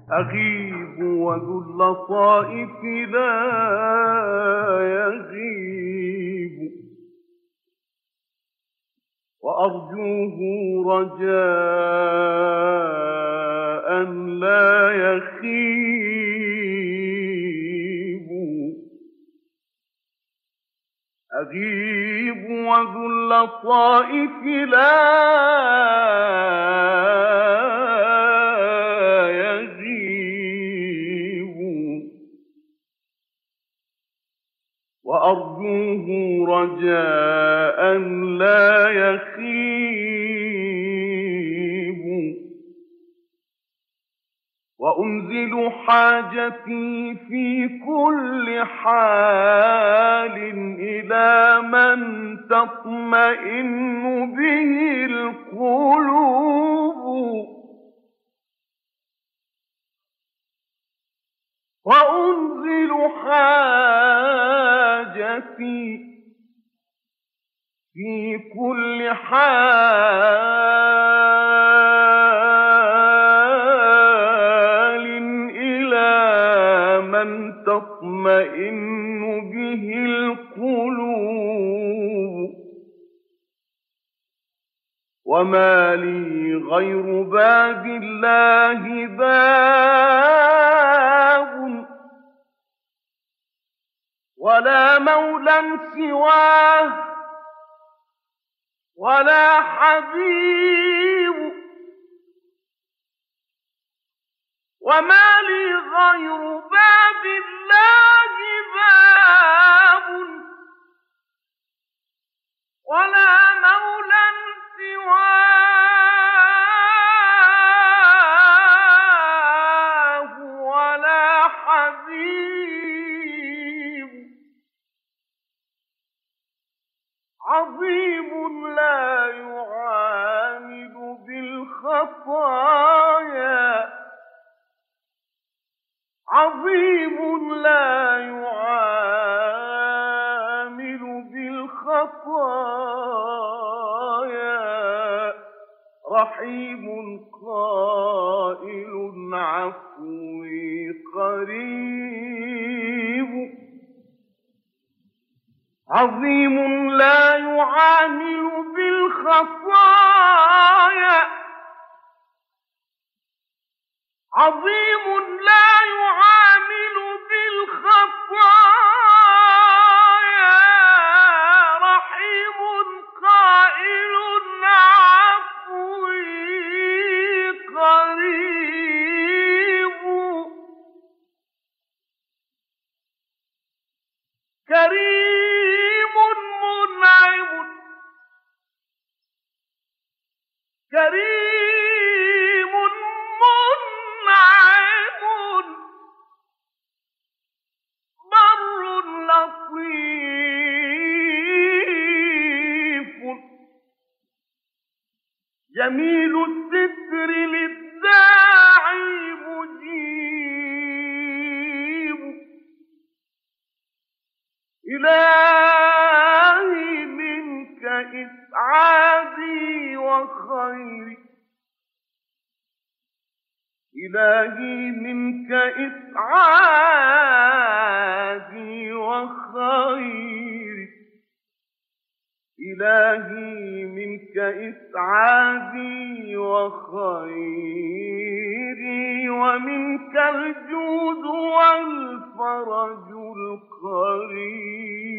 أغيب وذو اللطائف لا يغيب، وأرجوه رجاء لا يخيب. أغيب وذو اللطائف لا يغيب، وأرجوه رجاء لا يخيب. وأنزل حاجتي في كل حال إلى من تطمئن به القلوب، وأنزل حاجتي في كل حال إلى من تطمئن به القلوب. وما لي غير باب الله باب، ولا مولى سواه ولا حبيب. وما لي غير باب الله باب، ولا مولى سواه ولا حبيب. عظيم لا يعامل بالخطايا، عظيم لا يعامل بالخطايا، رحيم قائل عفوي قريب. عظيم لا يعامل بالخطايا، عظيم لا يعامل بالخطايا، رحيم قائل عفوي قريب. كريم منعم، كريم منعم، بر لطيف، جميل الستر للداعي مجيب. إلهي منك إسعادي وخيري، إلهي منك إسعادي وخيري، إلهي منك إسعادي وخيري، ومنك الجود والفرج القريب.